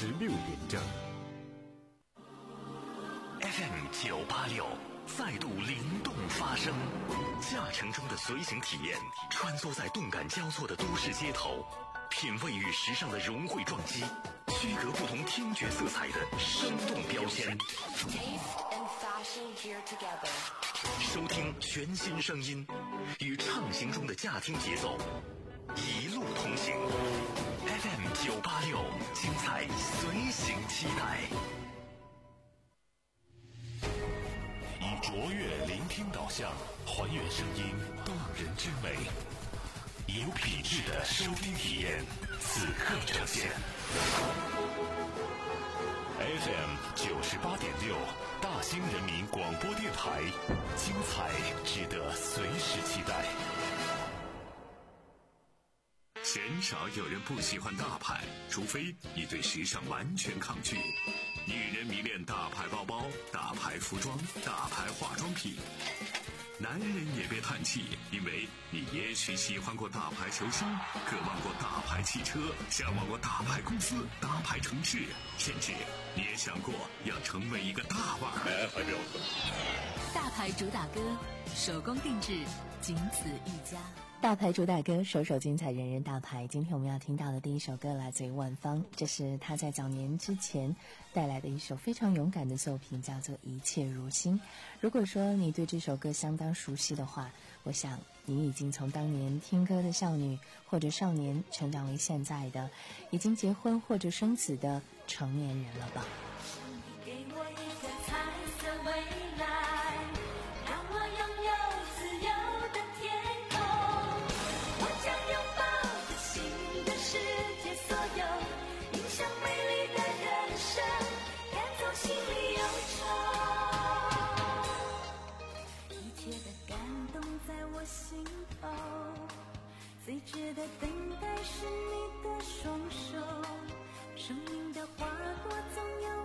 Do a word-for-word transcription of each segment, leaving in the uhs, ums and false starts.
十六点整。 F M 九八六再度灵动发声，驾乘中的随行体验，穿梭在动感交错的都市街头，品味与时尚的融汇撞击，区隔不同听觉色彩的生动标签。收听全新声音，与畅行中的驾听节奏，一路同行。F M 九八六，精彩随行期待。以卓越聆听导向，还原声音动人之美，有品质的收听体验，此刻呈现。F M 九十八点六，大兴人民广播电台，精彩值得随时期待。 鲜少有人不喜欢大牌，除非你对时尚完全抗拒。女人迷恋大牌包包、大牌服装、大牌化妆品。男人也别叹气，因为你也许喜欢过大牌球星，渴望过大牌汽车，向往过大牌公司、大牌城市，甚至你也想过要成为一个大腕。哎，还没有喝。 大牌主打歌，手工定制，仅此一家。 大牌主打歌，首首精彩，人人大牌。今天我们要听到的第一首歌来自于万芳，这是他在早年之前带来的一首非常勇敢的作品，叫做《一切如新》。如果说你对这首歌相当熟悉的话，我想你已经从当年听歌的少女或者少年成长为现在的已经结婚或者生子的成年人了吧。 给我一个彩色未来，让我拥有自由的天空，我将拥抱着新的世界，所有影响美丽的人生，赶走心里忧愁，一切的感动在我心头，最值得等待是你的双手，生命的花朵总有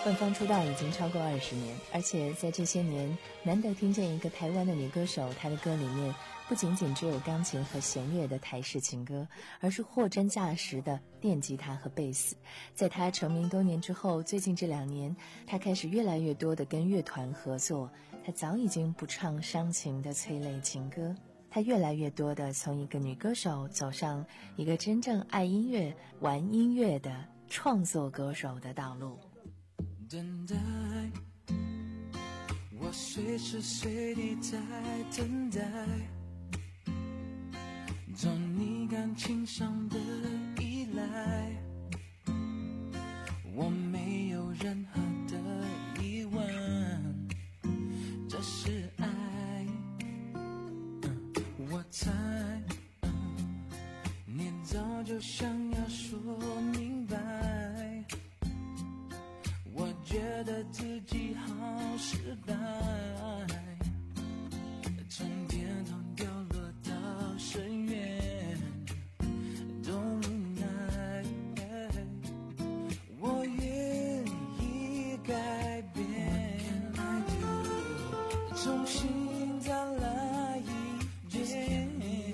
万芳出道已经超过二十年，而且在这些年难得听见一个台湾的女歌手，她的歌里面不仅仅只有钢琴和弦乐的台式情歌，而是货真价实的电吉他和贝斯。在她成名多年之后，最近这两年她开始越来越多的跟乐团合作，她早已经不唱伤情的催泪情歌，她越来越多的从一个女歌手走上一个真正爱音乐玩音乐的创作歌手的道路。 等待，我随时随地在等待，做你感情上的依赖，我没有任何的疑问，这是爱，嗯、我猜、嗯、你早就想要说明白，我觉得自己好失败，从天堂掉落到深渊都无奈，我愿意改变，重新再来一遍，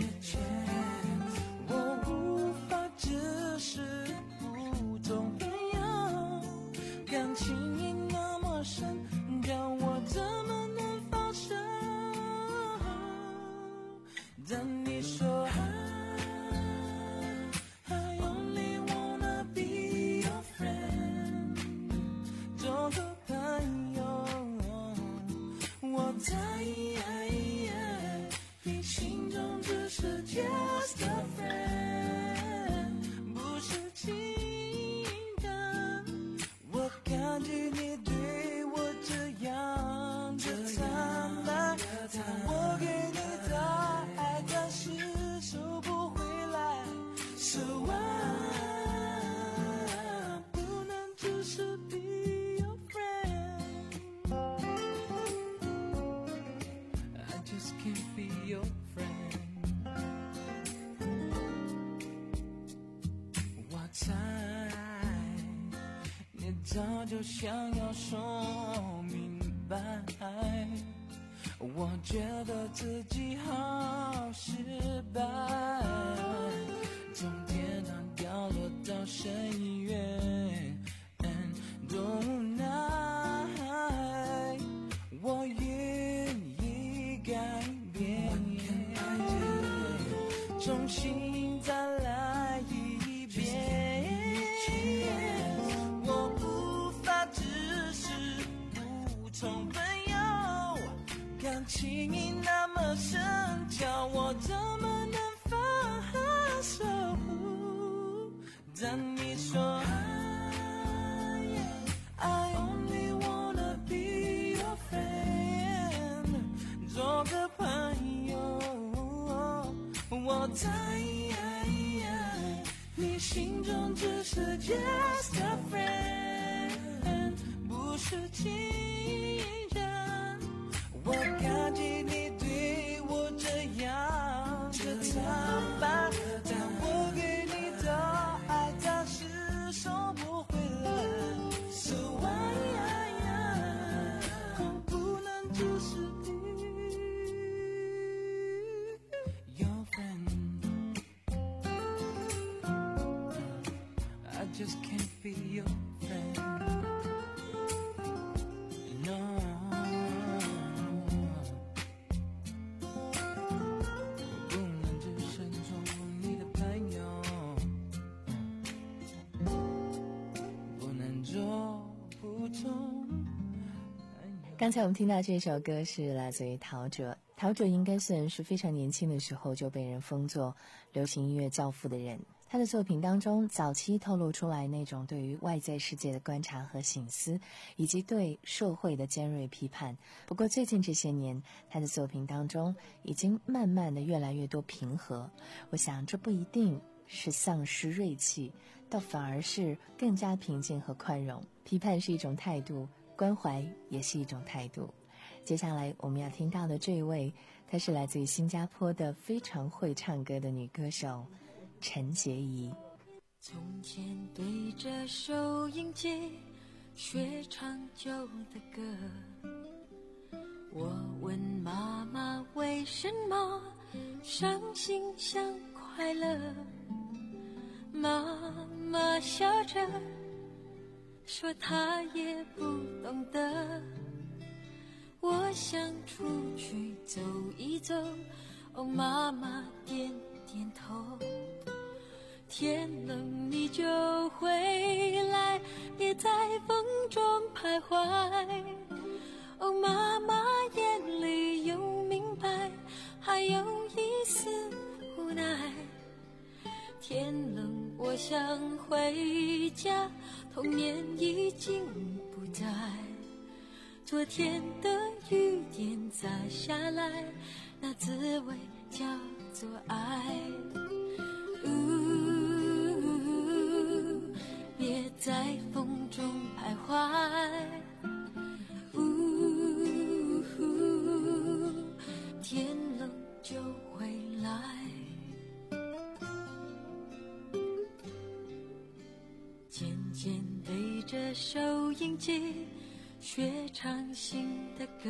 我无法只是普通朋友，感情已那么深，叫我怎么能放手？当你说 I only wanna be your friend， 做个朋友，我在你心中只是 just a friend， 不是情人。我感觉你对我这样的坦白，但我给你的爱暂时收不回来， So I 不能只是 be your friend， I just can't be your friend， 我猜你早就想要说明白，我觉得自己好失败，从天堂掉落到深渊都无奈，我愿意改变，重新再来一遍，我无法只是普通朋友，感情已那么深，叫我怎么能放手？当你说 I only wanna be your friend， 做个朋友，我在你心中只是 just a friend， 不是情人。我感激你对我这样的坦白，但我给你的爱暂时收不回来， So I 我不能只是 be your friend， I just can't be your friend，No， 不能只是做你的朋友，不能做普通。 刚才我们听到这首歌是来自于陶喆，陶喆应该算是非常年轻的时候就被人封作流行音乐教父的人。他的作品当中早期透露出来那种对于外在世界的观察和省思，以及对社会的尖锐批判。不过最近这些年，他的作品当中已经慢慢的越来越多平和。我想这不一定是丧失锐气，倒反而是更加平静和宽容。批判是一种态度，关怀也是一种态度。接下来我们要听到的这一位，她是来自于新加坡的非常会唱歌的女歌手陈洁仪。 从前对着收音机学长久的歌。我问妈妈为什么伤心像快乐，妈妈笑着说她也不懂得。我想出去走一走，哦，妈妈点点头。天冷你就回来，别在风中徘徊。哦，妈妈眼里有明白，还有一丝无奈。天冷我想回家，童年已经不在。昨天的雨点洒下来，那滋味叫做爱。呜，别在风中徘徊。呜，天冷就回来。渐渐对着收音机学唱新的歌。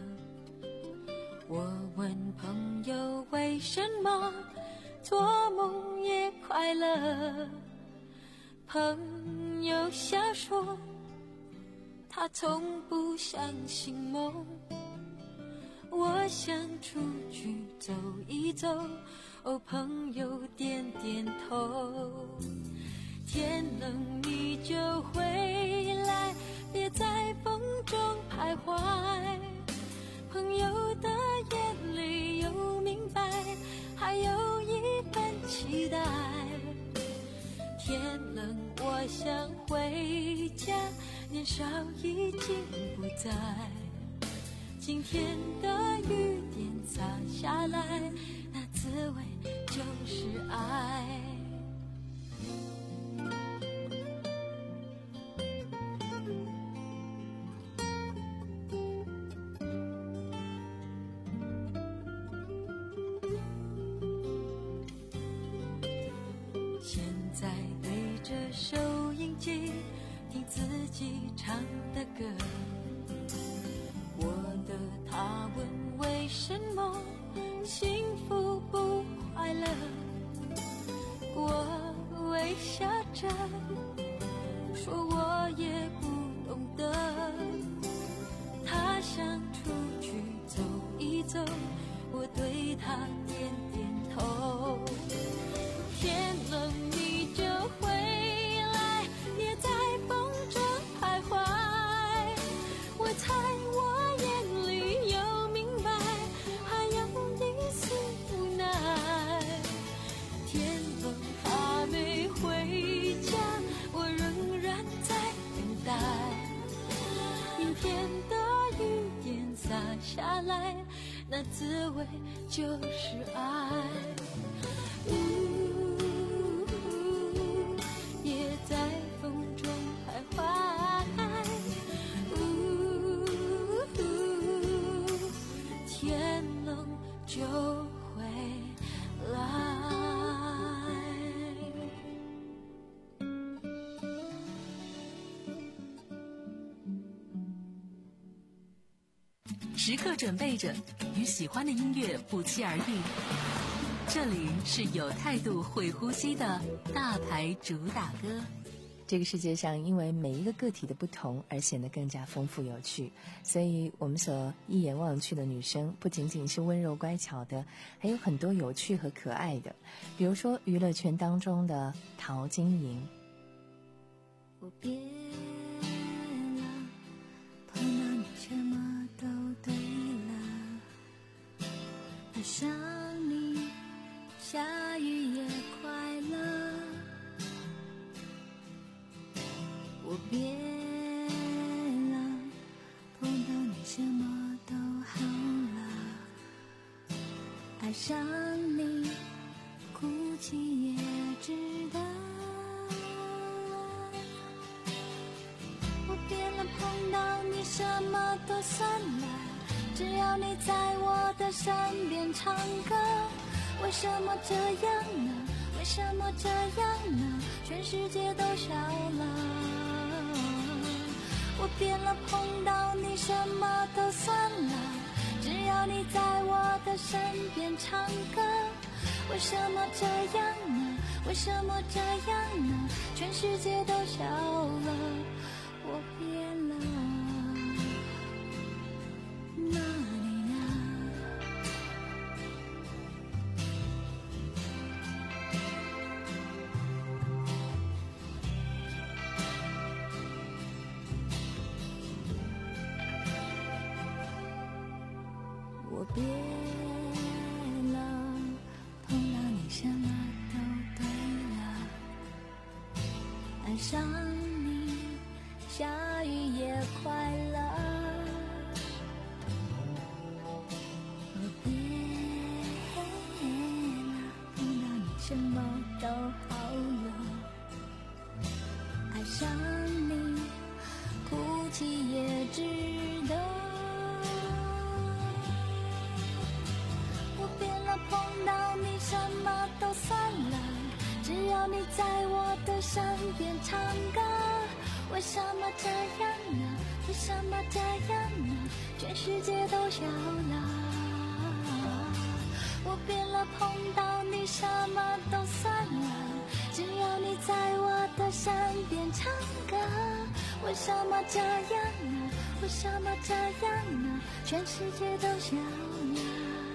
我问朋友为什么做梦也快乐，朋友笑说他从不相信梦。我想出去走一走，哦，朋友点点头。天冷你就回来，别在风中徘徊。朋友的眼里有明白，还有一份期待。天冷我想回家，年少已经不在。今天的雨点洒下来，那滋味就是爱。现在对着收音机听自己唱的歌。我的他问为什么幸福不快乐，我微笑着说我也不懂得。他想出去走一走，我对他点点头。天冷你就回来，别在风中徘徊。我猜我眼里有明白，还有一丝无奈。天冷还没回家，我仍然在等待。阴天的雨点洒下来，那滋味就是爱。也在风中徘徊。天冷就回来。 时刻准备着与喜欢的音乐不期而遇。这里是有态度会呼吸的大牌主打歌。 这个世界上因为每一个个体的不同而显得更加丰富有趣，所以我们所一眼望去的女生不仅仅是温柔乖巧的，还有很多有趣和可爱的，比如说娱乐圈当中的陶晶莹。 我变了，碰到你什么都对了，爱上你下雨也快乐。我变了，碰到你什么都好了，爱上你哭泣也值得。我变了，碰到你什么都算了，只要你在我的身边唱歌。为什么这样呢？为什么这样呢？全世界都笑了。 我变了，碰到你什么都算了，只要你在我的身边唱歌。为什么这样呢？为什么这样呢？全世界都笑了，我变了。那你呢？我变了，碰到你什么都对了，爱上你，下雨也快乐。我变了，碰到你什么都好了，爱上你，哭泣也值得。我变了，碰到你什么都算了，只要你在我的身边唱歌。为什么这样呢？为什么这样呢？全世界都笑了。我变了，碰到你什么都算了，只要你在我的身边唱歌。为什么这样呢？为什么这样呢？全世界都笑了。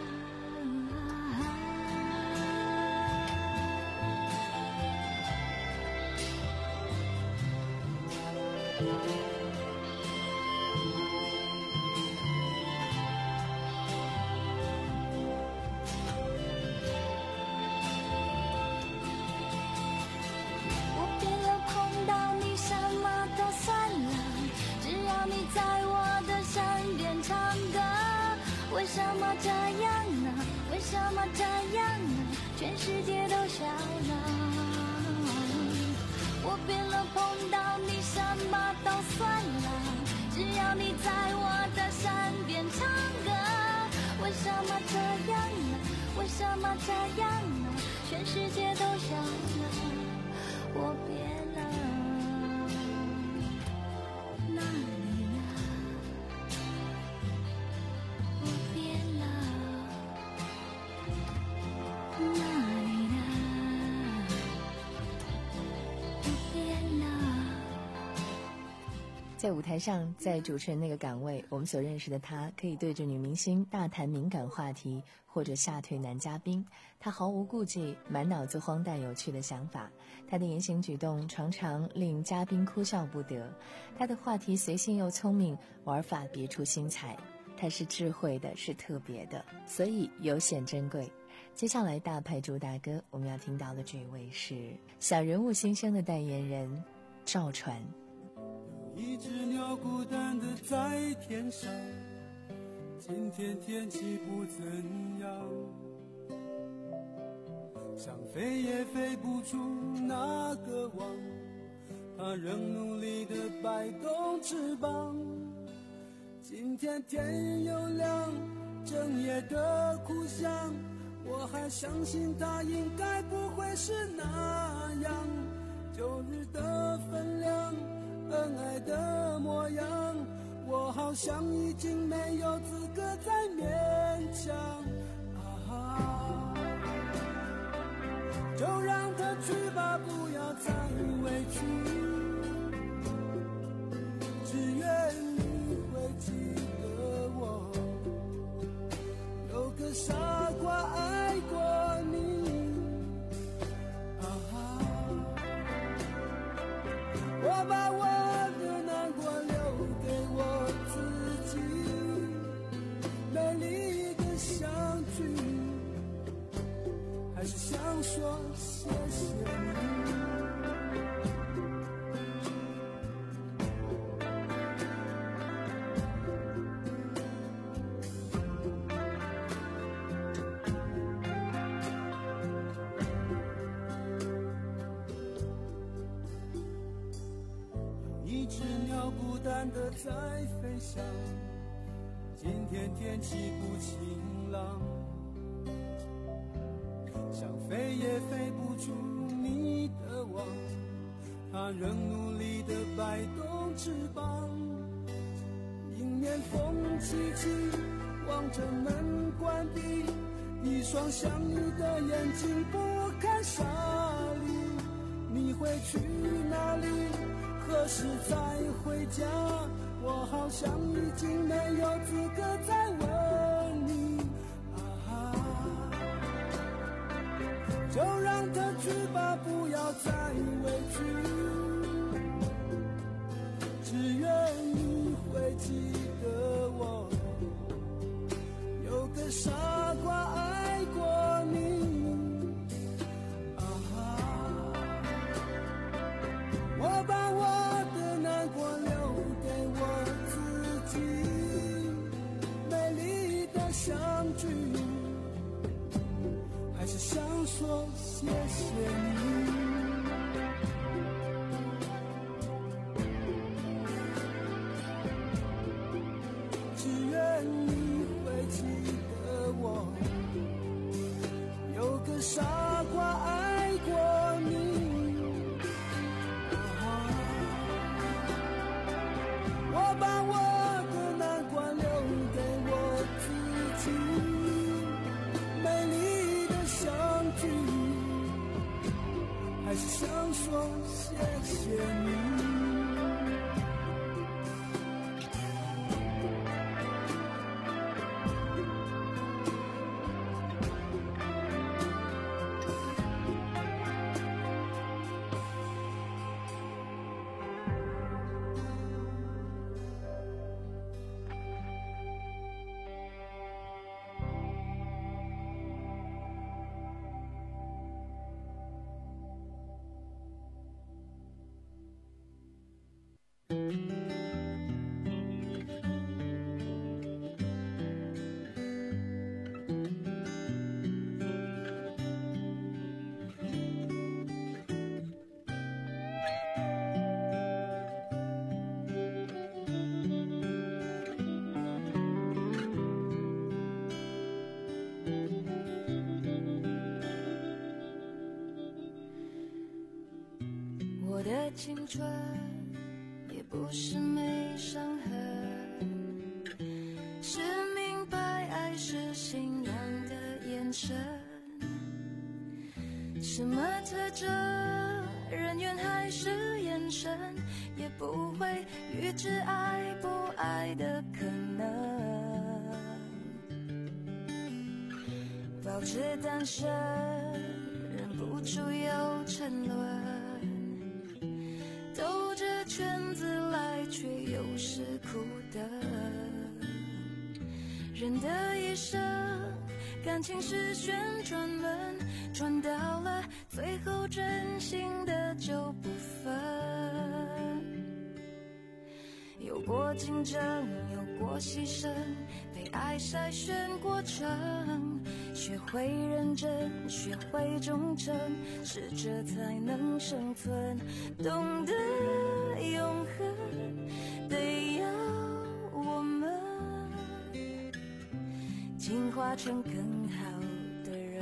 我变了，碰到你什么都算了，只要你在我的身边唱歌。为什么这样呢？为什么这样呢？全世界都笑了。我变了，碰到你什么都算了，只要你在我的身边唱歌。为什么这样呢？为什么这样呢？全世界都笑了，我变了。那你呢？我变了。那你呢？我变了。 在舞台上，在主持人那个岗位，我们所认识的他，可以对着女明星大谈敏感话题，或者吓退男嘉宾。他毫无顾忌，满脑子荒诞有趣的想法。他的言行举动常常令嘉宾哭笑不得。他的话题随性又聪明，玩法别出心裁。他是智慧的，是特别的，所以尤显珍贵。接下来大牌主打歌，我们要听到的这位是小人物新生的代言人赵传。 一只鸟孤单的在天上，今天天气不怎样，想飞也飞不出那个网，它仍努力地摆动翅膀。今天天又亮，整夜的哭响，我还相信它应该不会是那样。旧日的分量，恩爱的模样，我好像已经没有资格再勉强啊！就让它去吧，不要再委屈，只愿你会记得我，有个傻瓜爱过你啊！我把我的难过留给我自己，美丽的相聚，还是想说谢谢你。一只鸟孤单地在飞翔，今天天气不晴朗，想飞也飞不出你的网， 它仍努力地摆动翅膀，迎面风起起，望着门关闭，一双像你的眼睛不堪沙砾。你会去哪里？何时再回家？我好像已经没有资格再问你啊，就让它去吧，不要再委屈，只愿你会记得我有个傻瓜爱过你啊，我把我的难过留给我自己，美丽的相聚，还是想说谢谢你。只愿你会记得我有个傻瓜爱过你啊，我把我的难关留给我自己，美丽的相聚，还是想说谢谢你。 我的青春也不是没伤痕，是明白爱是信仰的眼神，什么特征人缘还是眼神，也不会预知爱不爱的可能，保持单身忍不住有沉沦，兜着圈子来却又是苦的，人的一生感情是旋转门，转到了最后真心的就不分，有过竞争有过牺牲，被爱筛选过程，学会认真学会忠诚，适者才能生存，懂得永恒得要我们进化成更好的人。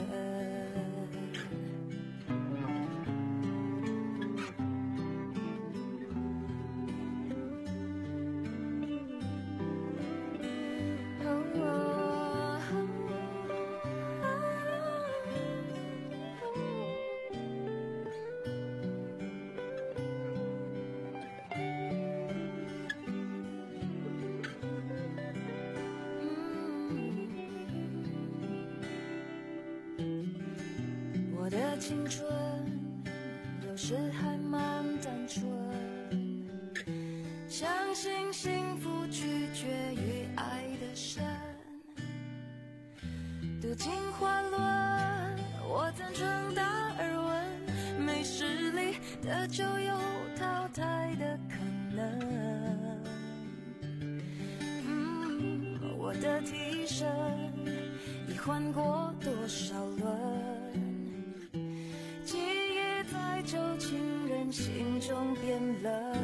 我的青春有时还蛮单纯，相信幸福取决于爱的深，读进花轮我赞成达尔文，没实力的就有淘汰的可能，嗯，我的替身已换过多少轮，记忆在旧情人心中变冷，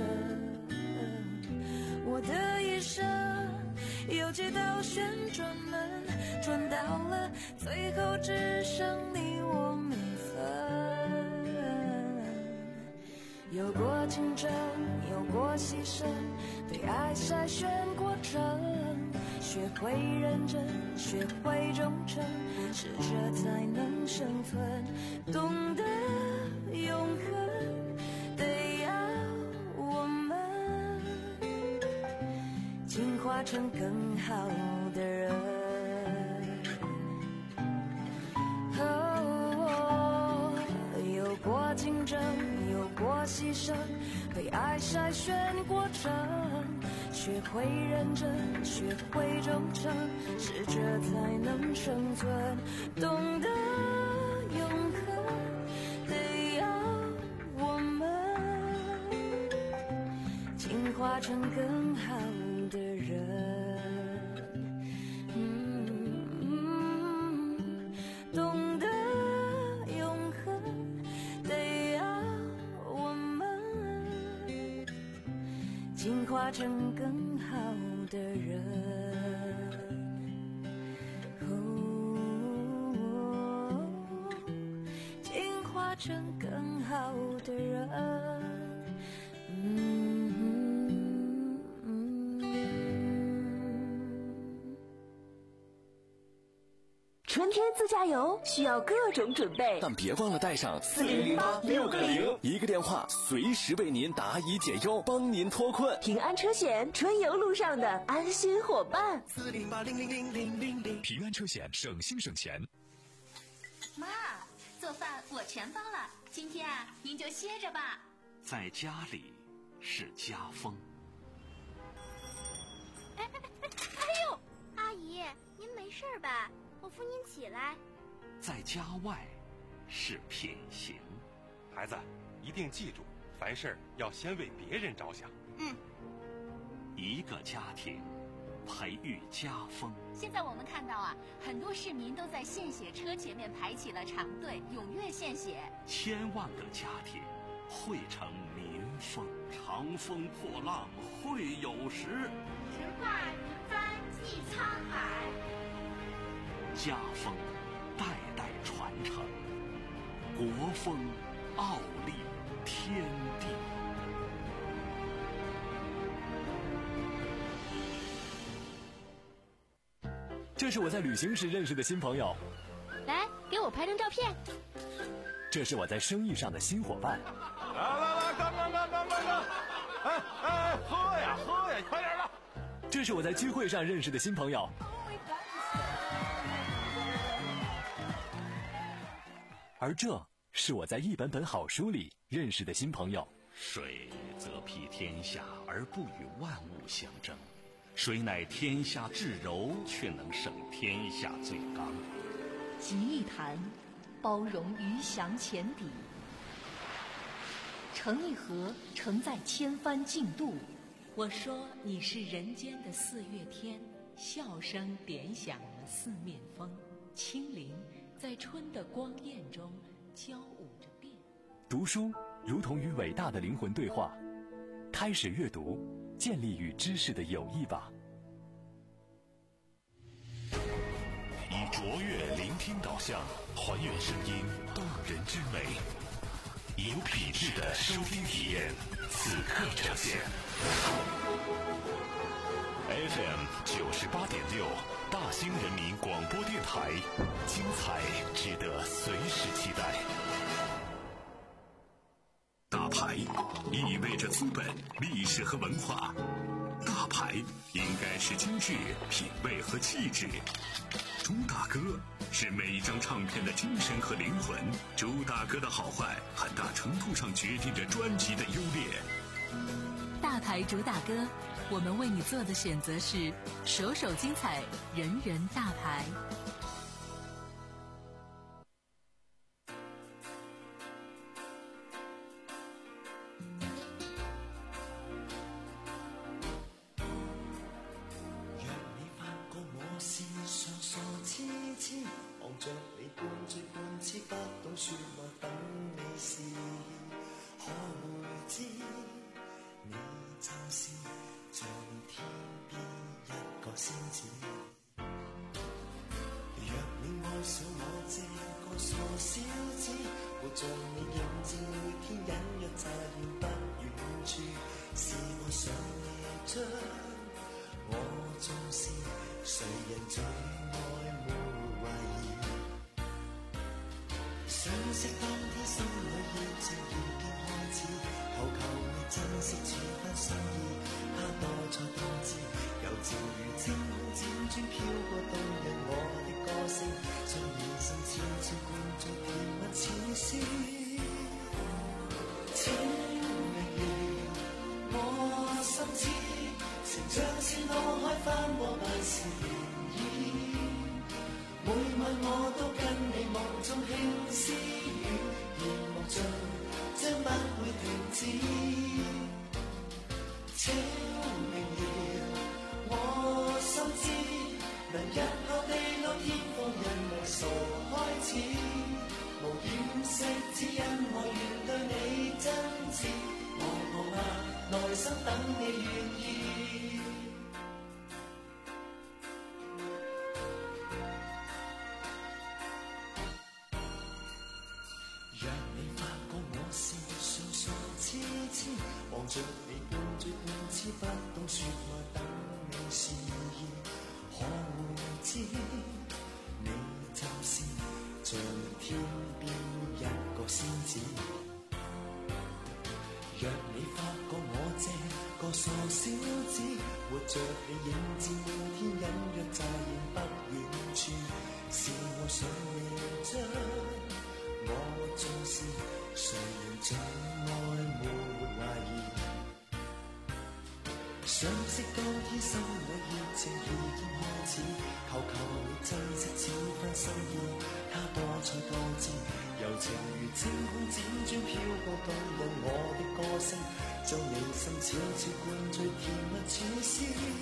我的一生有几道旋转门，转到了最后只剩你我没分，有过竞争，有过牺牲，被爱筛选过程，学会认真，学会忠诚，适者才能生存，懂得永恒，得要我们进化成更好的人。哦，有过竞争，有过牺牲，被爱筛选过程，学会认真，学会忠诚，适者才能生存，懂得永恒，得要我们进化成更好的人。嗯，懂得永恒，得要我们进化成更好的人。哦，进化成更好的人。嗯嗯嗯。 春天自驾游需要各种准备， 但别忘了带上四零零八六个零， 一个电话随时为您答疑解忧，帮您脱困。 平安车险，春游路上的安心伙伴。 四零八零零零零零零，平安车险，省心省钱。 妈，做饭我全包了，今天啊，您就歇着吧。 在家里是家风。 哎哎哎哎呦，阿姨，您没事吧？我扶您起来。 在家外是品行。 孩子，一定记住，凡事要先为别人着想。 嗯。 一个家庭培育家风。 现在我们看到啊，很多市民都在献血车前面排起了长队，踊跃献血。 千万个家庭汇成民风。长风破浪会有时， 直挂云帆济沧海。 家风代代传承，国风傲立天地。 这是我在旅行时认识的新朋友， 来，给我拍张照片。 这是我在生意上的新伙伴。 来来来，干干干干干干！哎哎，喝呀喝呀，快点的！ 这是我在聚会上认识的新朋友。而这是我在一本本好书里认识的新朋友。 水则披天下而不与万物相争，水乃天下至柔，却能胜天下最刚。 集一坛，包容鱼翔浅底；盛一盒，承载千帆竞渡。我说你是人间的四月天，笑声点响了四面风，清灵在春的光艳中交舞着变。 读书如同与伟大的灵魂对话，开始阅读，建立与知识的友谊吧。 以卓越聆听导向，还原声音动人之美，以有品质的收听体验，此刻呈现。F M 九十八点六，大兴人民广播电台，精彩值得随时期待。大牌意味着资本、历史和文化，大牌应该是精致、品味和气质。朱大哥是每一张唱片的精神和灵魂，朱大哥的好坏很大程度上决定着专辑的优劣。 大牌主打歌，我们为你做的选择是首首精彩，人人大牌。 望着你半醉半痴，不懂說話，等你是可會知，你就是像天邊一個仙子。若你愛上我這個傻小子， 活像你迎接每天隱約乍現不遠處，是我想你將我重視，誰人最愛沒懷疑。相識當天心裏熱情已經開始，求求你珍惜處分心意，他多才多姿，柔情如清空輾轉飄過動人我的歌聲，將眼神悄悄灌醉甜蜜似詩。請明了我心知，情像是怒海翻波萬事漣漪，每晚我都跟你夢中輕私語，而夢中將不會停止。請明了我心知，能日後地老天荒人為傻開始，無掩飾只因我願對你真摯，我我啊內心等你願意。讓你發覺我是傻傻痴痴，望着你半醉半痴，不懂說愛等你示意，可會知你就是像天邊一個仙子。若你發覺我這個傻小子，活着你影子滿天隱約乍現不遠處，是我想你將我重視，誰人最愛沒懷疑。相識當天心裏熱情已經開始，求求你珍惜此番心意，他多才多姿，柔情如清空輾轉飄過動人我的歌聲，將你心悄悄灌醉甜蜜似詩。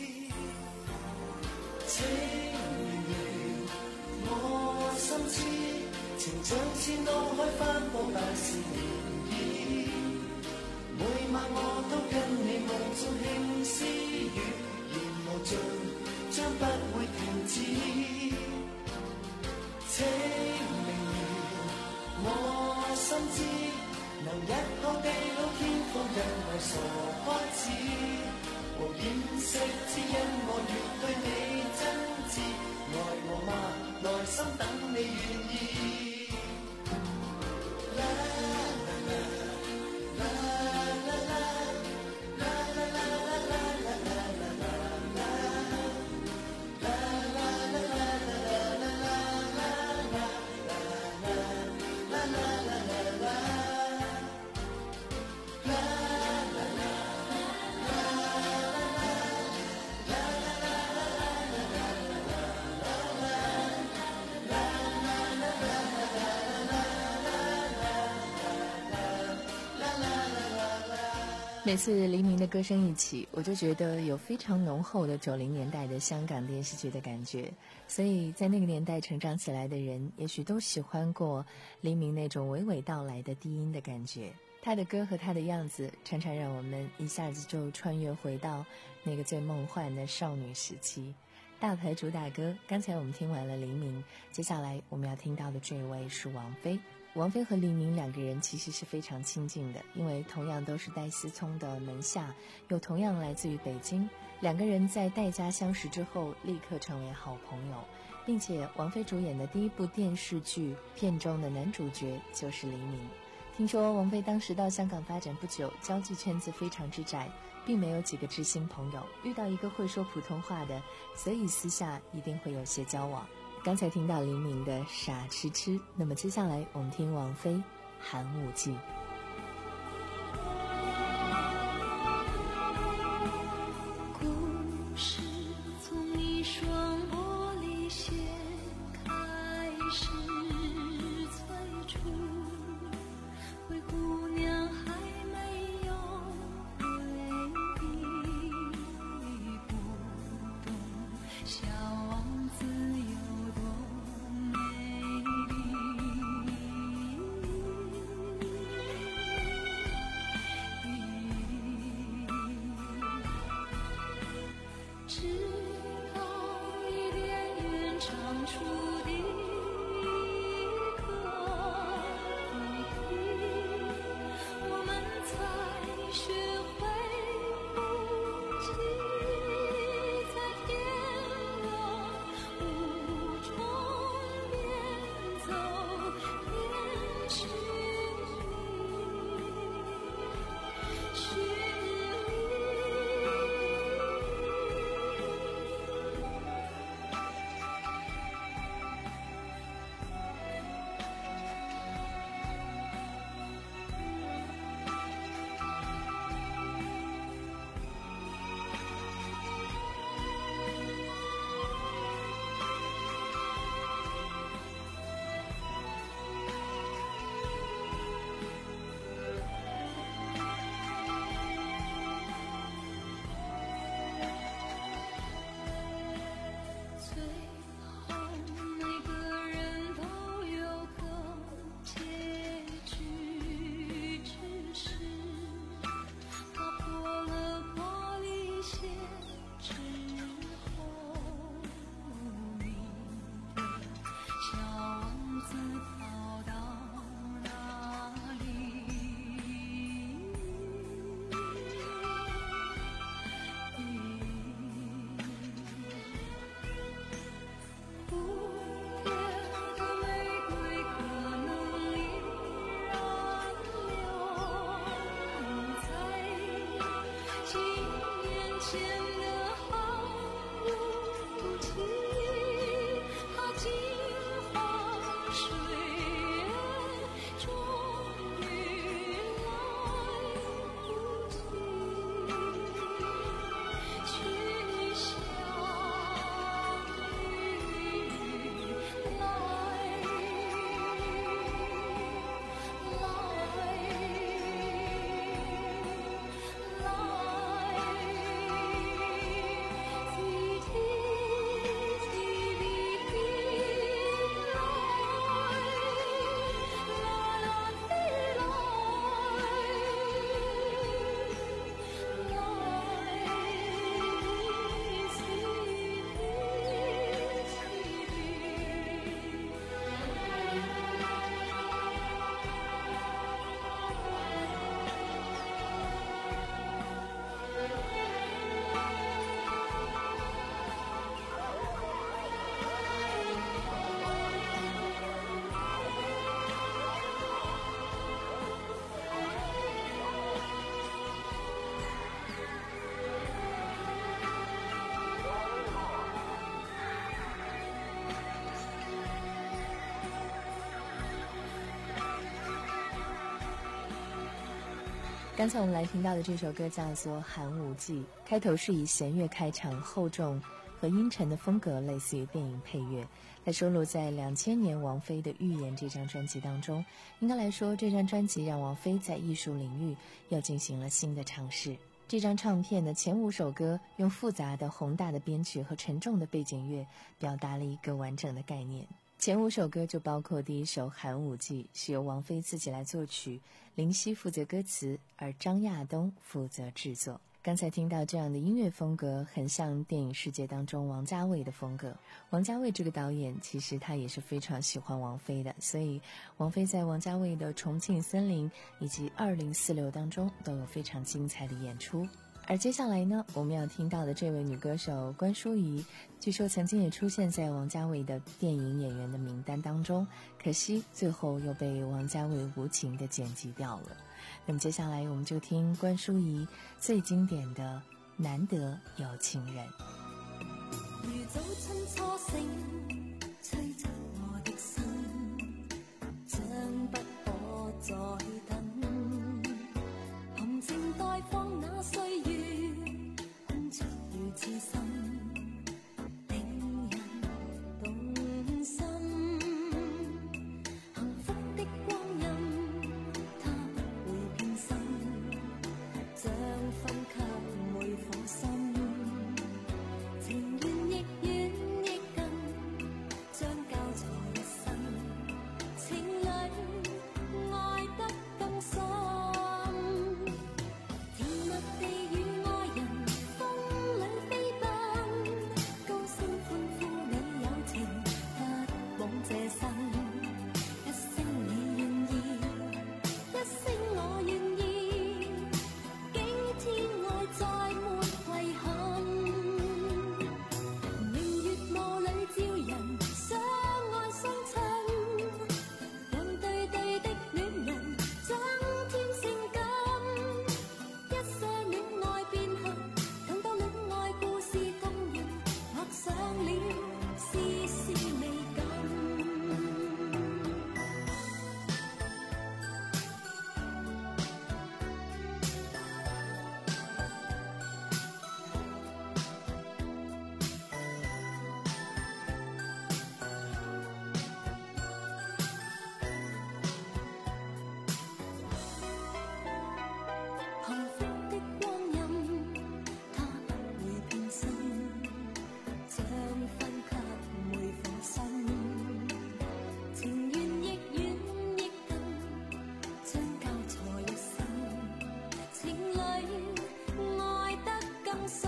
請明了我心知，情像似怒海翻波大是漣漪，每晚我都跟你夢中輕私語，言無盡將不會停止。請明了我心知，能日後地老天荒人為傻開始，無掩飾只因我願對你真摯，愛我嗎？內心等你願意。 每次黎明的歌声一起，我就觉得有非常浓厚的九零年代的香港电视剧的感觉。所以在那个年代成长起来的人，也许都喜欢过黎明那种娓娓道来的低音的感觉。他的歌和他的样子，常常让我们一下子就穿越回到那个最梦幻的少女时期。大牌主打歌，刚才我们听完了黎明，接下来我们要听到的这位是王菲。王菲和黎明两个人其实是非常亲近的，因为同样都是戴思聪的门下，又同样来自于北京。两个人在戴家相识之后，立刻成为好朋友，并且王菲主演的第一部电视剧片中的男主角就是黎明。听说王菲当时到香港发展不久，交际圈子非常之窄，并没有几个知心朋友，遇到一个会说普通话的，所以私下一定会有些交往。刚才听到黎明的傻痴痴，那么接下来我们听王菲寒武纪。 故事从一双玻璃鞋开始催促，灰姑娘还没有回避，不懂小王子有多美丽。 刚才我们来听到的这首歌叫做《寒武纪》，开头是以弦乐开场，厚重和阴沉的风格类似于电影配乐。它收录在两千年王菲的《预言》这张专辑当中。应该来说，这张专辑让王菲在艺术领域又进行了新的尝试。这张唱片的前五首歌用复杂的宏大的编曲和沉重的背景乐表达了一个完整的概念。前五首歌就包括第一首《寒武纪》，是由王菲自己来作曲，林夕负责歌词，而张亚东负责制作。刚才听到这样的音乐风格，很像电影世界当中王家卫的风格。王家卫这个导演其实他也是非常喜欢王菲的，所以王菲在王家卫的《重庆森林》以及二零四六当中都有非常精彩的演出。而接下来呢，我们要听到的这位女歌手关淑怡，据说曾经也出现在王家卫的电影演员的名单当中，可惜最后又被王家卫无情地剪辑掉了。那么接下来我们就听关淑怡最经典的《难得有情人》。 如早春初醒，吹出我的心，將不可再等，含情待放那歲月，空出如此深，令人動心。幸福的光陰，它不會偏心，將分給每顆心。情願亦遠亦近，將交錯一生，情侶愛得更深。甜蜜地與愛人風裏飛奔，高聲歡呼你有情，不枉這生。一聲你願意，一聲我願意，驚天愛再沒遺憾。明月霧裏照人相愛相親，讓對對的戀人增添性感。一些戀愛變合，更多戀愛故事動人，畫上了絲絲美感。幸福的光陰，它不會偏心，將分給每顆心。情願亦遠亦近，將交錯一生，情侶愛得更深。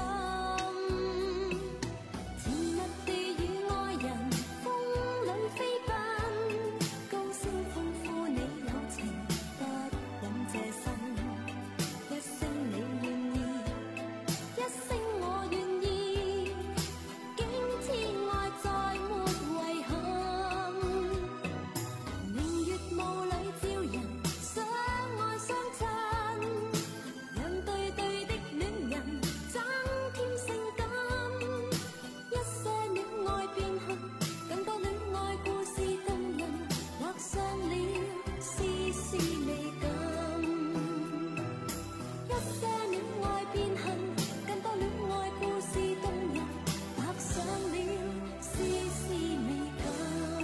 甜蜜地與愛人風裏飛奔，高聲歡呼你有情，不枉這生。一聲你願意，一聲我願意，驚天愛再沒遺憾。明月霧裏照人相愛相親，讓對對的戀人增添性感。一些戀愛變合，更多戀愛故事動人，畫上了絲絲美感。一些戀愛變恨，更多戀愛故事動人，畫上了絲絲美感。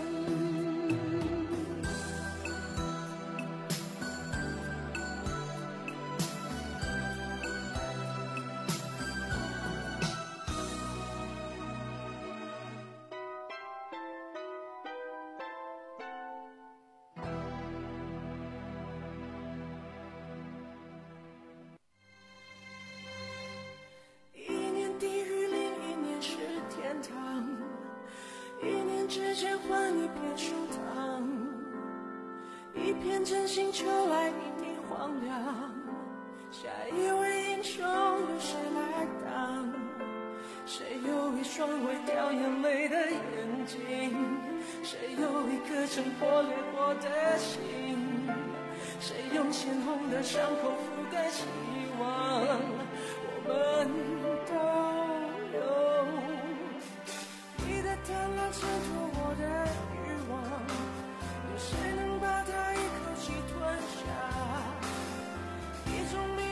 一年地狱，另一年是天堂，一念之间换一片舒坦，一片真心求来一地荒凉。下一位英雄由谁来当？谁有一双会掉眼泪的眼睛？谁有一颗曾破裂过的心？谁用鲜红的伤口覆盖希望？我们都有。你的贪婪衬托我的欲望，有谁能把它一口气吞下？一种迷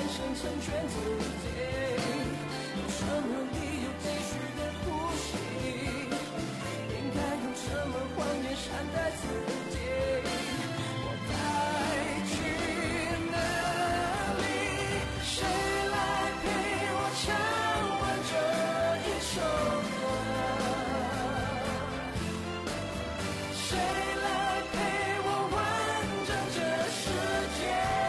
生成全自己。有什么理由继续的呼吸？应该用什么谎言善待自己？我该去哪里？谁来陪我唱完这一首歌？谁来陪我完整这世界？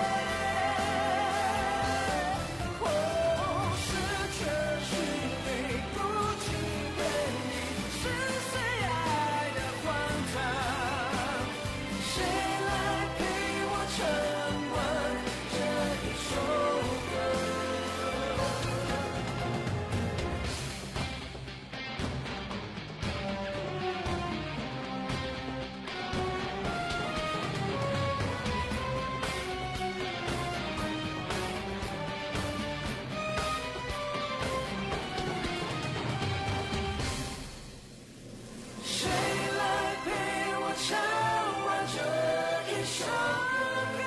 或是全是没不及给你是谁爱的荒唐？谁来陪我唱完这一首歌？谁来陪我唱完这一首歌？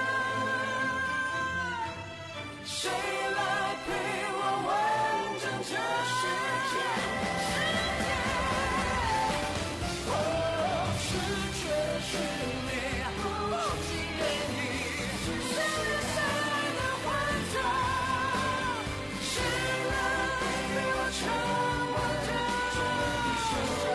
谁来陪我完整这世界？或是全是没不及给你是谁爱的荒唐？谁来陪我唱完这一首歌？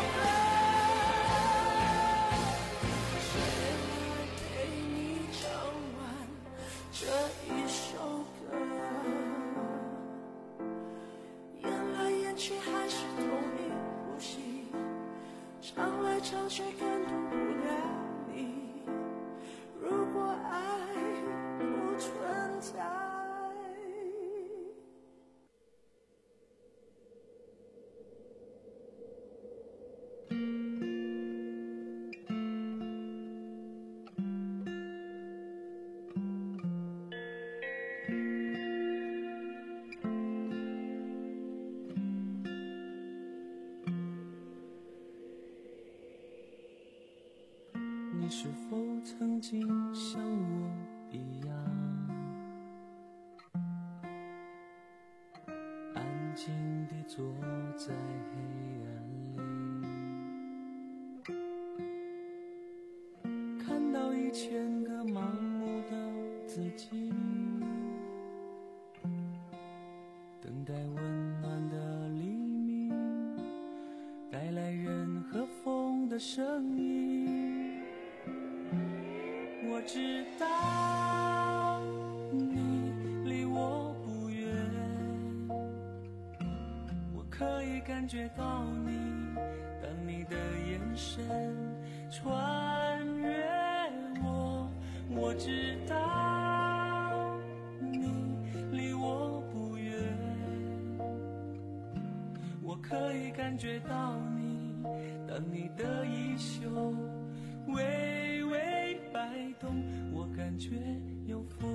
谁来陪你唱完这一首歌？演来演去还是同一部戏，唱来唱去感动不了你。如果爱不存在，你是否曾经像我一样，安静地坐在黑暗里，看到一千个盲目的自己，等待温暖的黎明，带来人和风的声音。我知道你离我不远，我可以感觉到你，当你的眼神穿越我。我知道你离我不远，我可以感觉到你，当你的衣袖微微摆动，我感觉有风。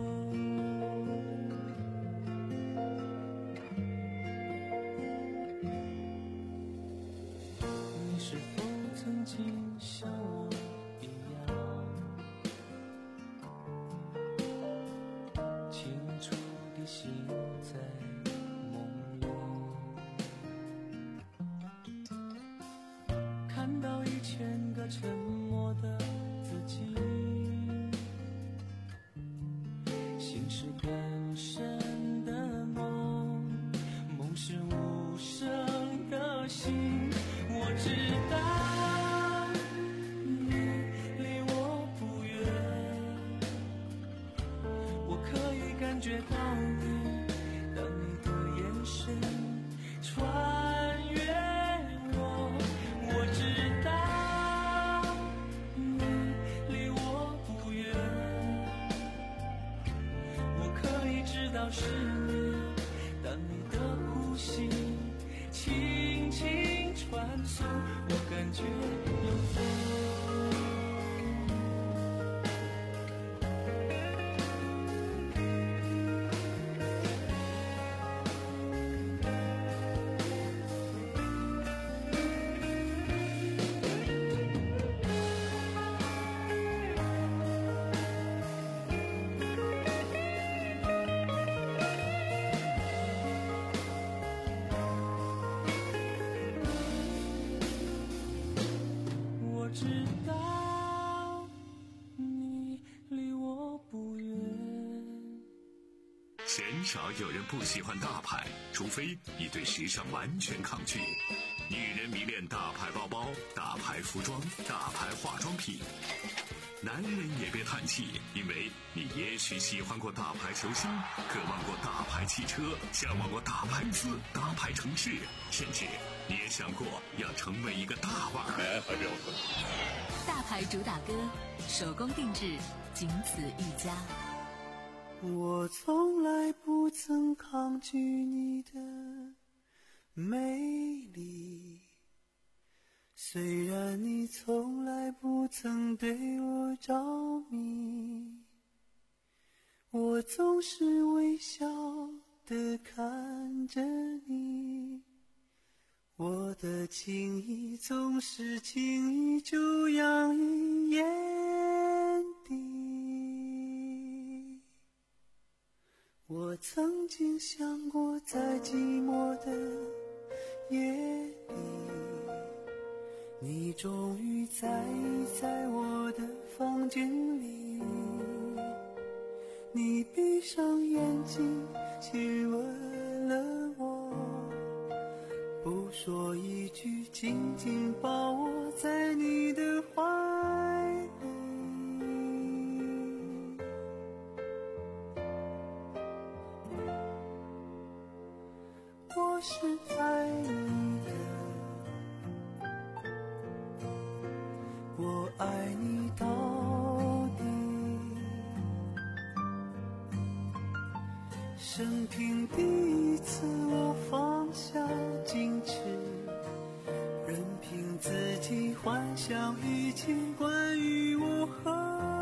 你是否曾经像我一样，清楚地醒在梦里，看到一千个沉默的自己，心是更深的梦，梦是无声的心。我知道你离我不远，我可以感觉到你，当你的眼神穿越我。我知道你离我不远，我可以知道是你，当你的呼吸轻轻传送，我感觉有风。 鲜少有人不喜欢大牌，除非你对时尚完全抗拒。女人迷恋大牌包包、大牌服装、大牌化妆品。男人也别叹气，因为你也许喜欢过大牌球星，渴望过大牌汽车，向往过大牌子、大牌城市，甚至你也想过要成为一个大腕儿。哎，还没有分。 大牌主打歌，手工定制，仅此一家。 我从来不曾抗拒你的美丽，虽然你从来不曾对我着迷，我总是微笑地看着你，我的情意总是轻易就洋溢眼底。我曾经想过，在寂寞的夜里，你终于在意在我的房间里，你闭上眼睛亲吻了我，不说一句，紧紧抱我在你的怀里。我是爱你的，我爱你到底，生平第一次我放下矜持，任凭自己幻想一切关于我和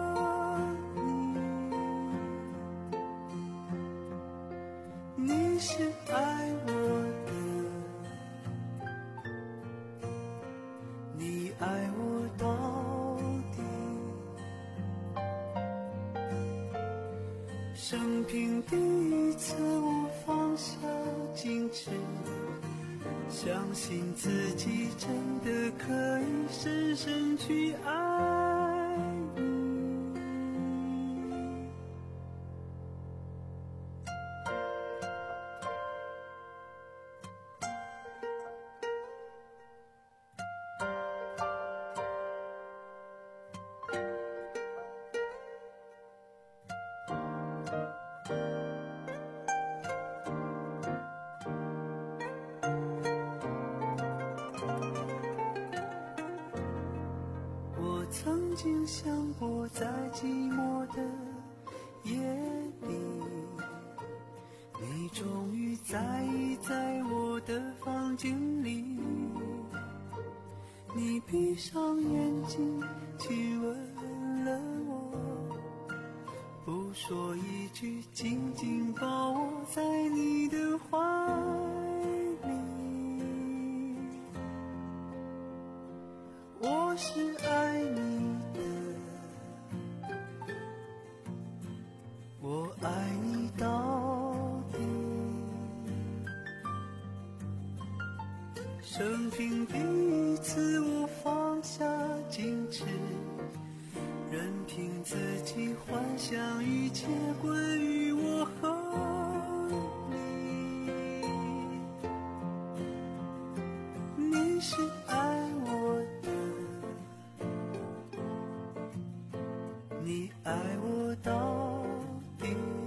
你，你是爱我的，你爱我到底，生平第一次我放下矜持，相信自己真的可以深深去爱你。曾经想过，在寂寞的夜里，你终于在意在我的房间里，你闭上眼睛亲吻了我，不说一句，紧紧抱我在你的怀里。我是爱你的，我爱你到底，生平第一次我放下矜持，任凭自己幻想一切关于我和你，你是爱我的，你爱我到底，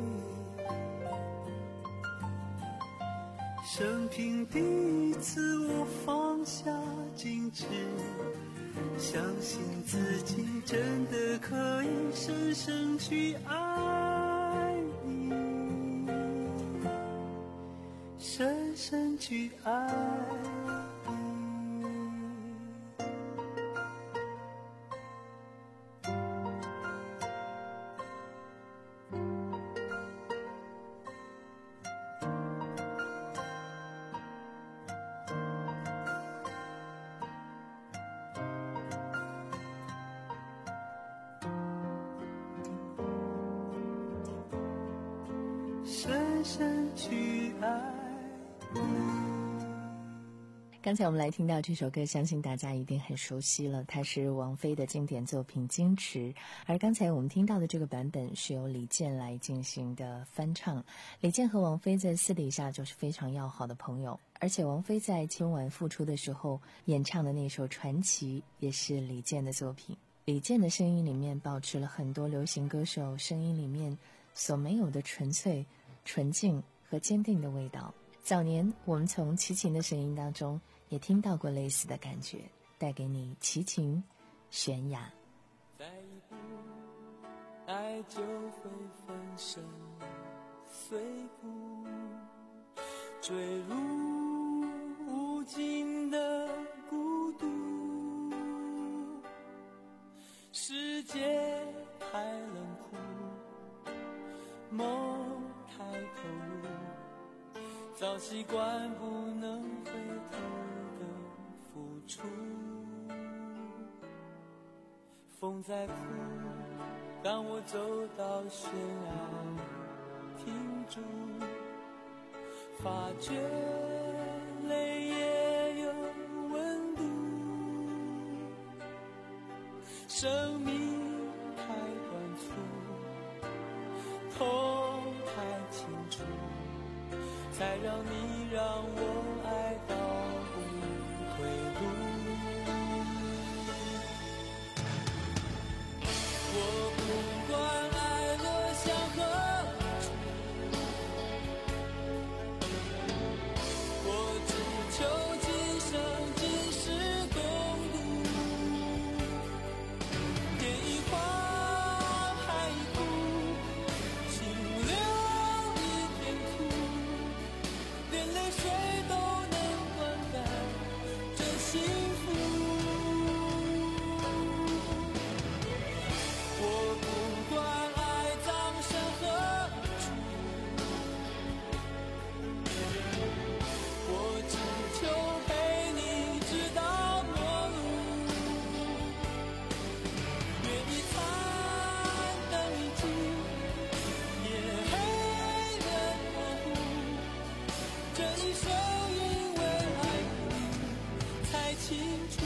生平第一次我放下矜持，相信自己真的可以深深去爱你，深深去爱你。深深去爱你。 刚才我们来听到这首歌，相信大家一定很熟悉了，它是王菲的经典作品《矜持》，而刚才我们听到的这个版本是由李健来进行的翻唱。李健和王菲在私底下就是非常要好的朋友，而且王菲在签完复出的时候演唱的那首《传奇》也是李健的作品。李健的声音里面保持了很多流行歌手声音里面所没有的纯粹、纯净和坚定的味道。早年我们从齐秦的声音当中也听到过类似的感觉，带给你齐秦悬崖。 再一步爱就会粉身碎骨，坠入无尽的孤独，世界太冷酷，梦太投入，早习惯不能回头的付出。风在哭，当我走到悬崖停住，发觉泪也有温度，生命太短促，痛太清楚，才让你让我爱到不退路。我不管爱落向何处，我只求今生今世共度。天一荒，海一枯，清流一片土，连泪水都能灌溉这幸福。我不管爱葬身何处，我只求陪你直到末路。月已残，灯已尽，夜黑人模糊，这一生因为爱你才清楚。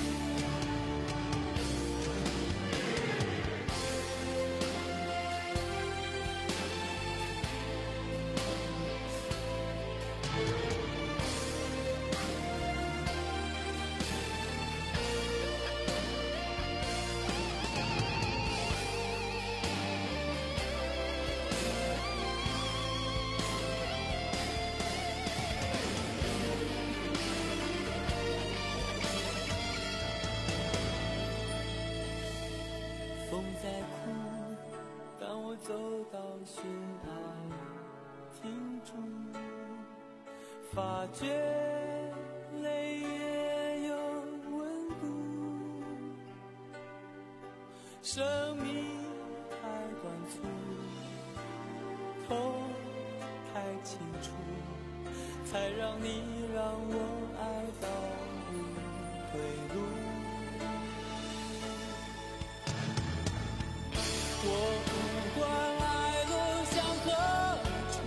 风在哭，当我走到悬崖停住，发觉泪也有温度，生命太短促，痛太清楚，才让你让我爱到不退路。我不管爱落向何处，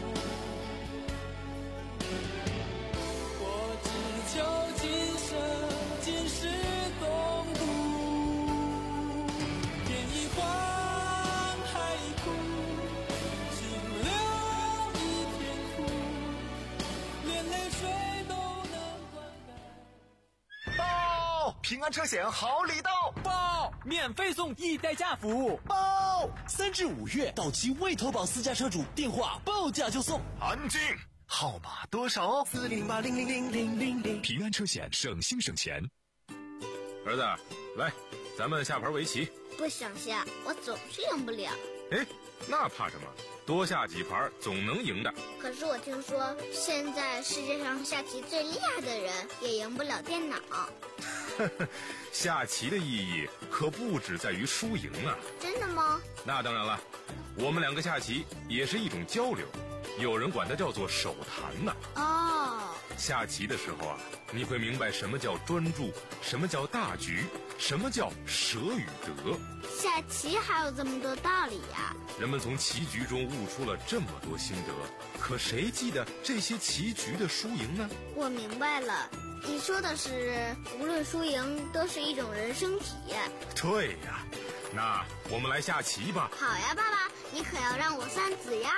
我只求今生今世共度。天一荒，海一枯，清流一片土，连泪水都能灌溉。 报！平安车险好礼到！ 报！免费送易代驾服务！ 报！ 三至五月到期未投保私家车主，电话报价就送。 安静！号码多少？ 四零八零零零零零零。 平安车险，省心省钱。 儿子，来，咱们下盘围棋。 不想下，我总是赢不了。 哎，那怕什么？多下几盘总能赢的。 可是我听说，现在世界上下棋最厉害的人也赢不了电脑。 下棋的意义可不只在于输赢啊！ 真的吗？ 那当然了，我们两个下棋也是一种交流，有人管它叫做手谈呢。 哦， 下棋的时候啊，你会明白什么叫专注，什么叫大局，什么叫舍与得。 下棋还有这么多道理呀！ 人们从棋局中悟出了这么多心得，可谁记得这些棋局的输赢呢？ 我明白了， 你说的是无论输赢都是一种人生体验。 对呀，那我们来下棋吧。 好呀，爸爸，你可要让我三子呀。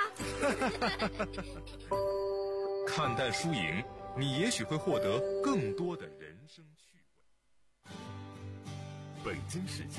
看淡输赢，你也许会获得更多的人生趣味。 北京时间